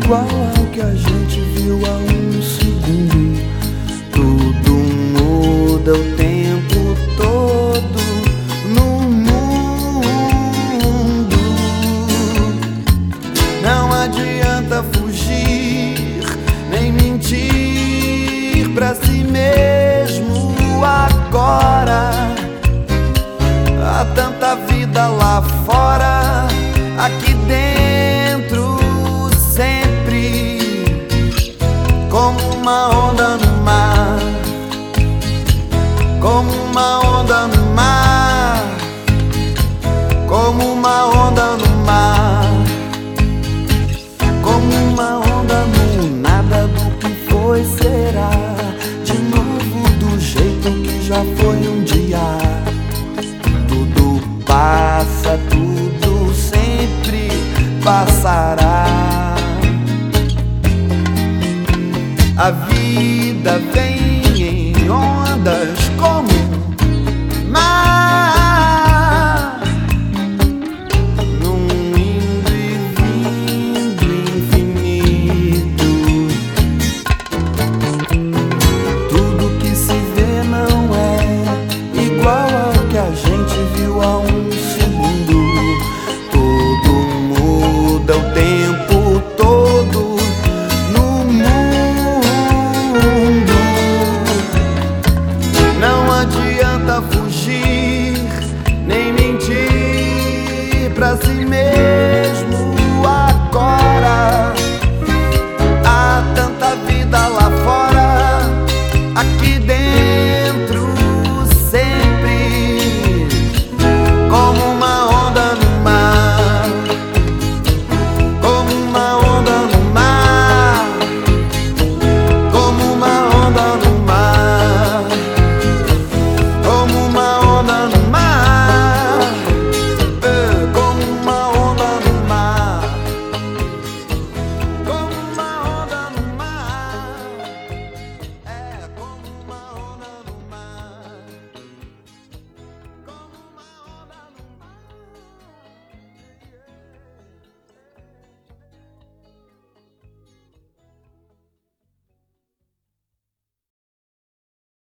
igual ao que a gente viu há um segundo. Tudo muda o tempo todo no mundo. Não adianta fugir nem mentir pra si mesmo agora. Há tanta vida lá fora, aqui dentro sempre, como uma onda no mar, como uma onda no mar, como uma onda no mar, como uma onda no nada. Do que foi será de novo do jeito que já foi um dia. Tudo passa, tudo sempre passará. A vida vem em ondas como mar.